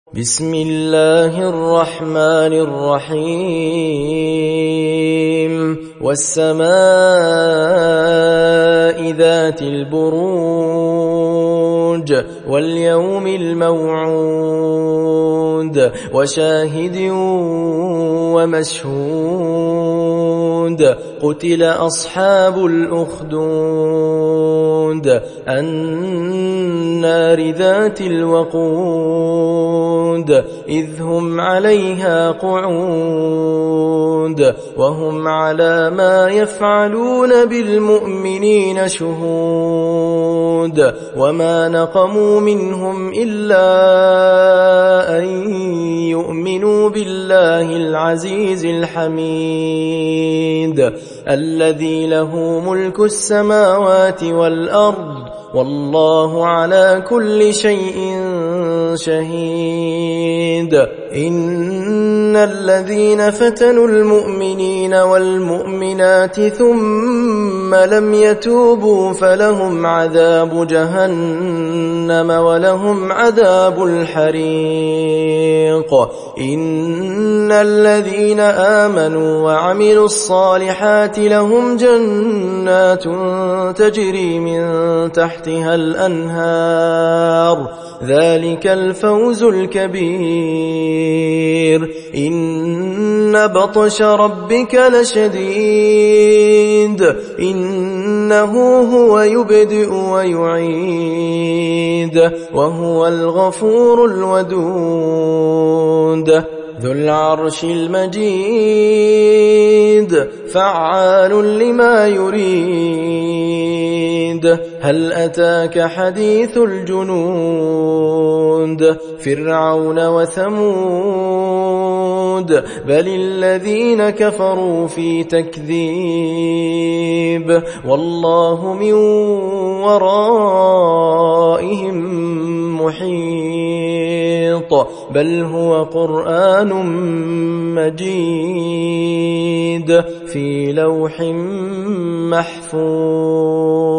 بسم الله الرحمن الرحيم والسماء ذات البروج واليوم الموعود وشاهد ومشهود قتل أصحاب الأخدود النار ذات الوقود إذ هم عليها قعود وهم على ما يفعلون بالمؤمنين شهود وما نقموا منهم إلا أن يؤمنوا بالله العزيز الحميد الذي له ملك السماوات والأرض والله على كل شيء شهيد إن الذين فتنوا المؤمنين والمؤمنات ثم لم يتوبوا فلهم عذاب جهنم ولهم عذاب الحريق إن الذين آمنوا وعملوا الصالحات لهم جنات تجري من تحتها الأنهار ذلك الفوز الكبير إن بطش ربك لشديد إنه هو يبدئ ويعيد وهو الغفور الودود ذو العرش المجيد فعال لما يريد هل أتاك حديث الجنود فرعون وثمود بل الذين كفروا في تكذيب والله من ورائهم محيط بل هو قرآن مجيد في لوح محفوظ.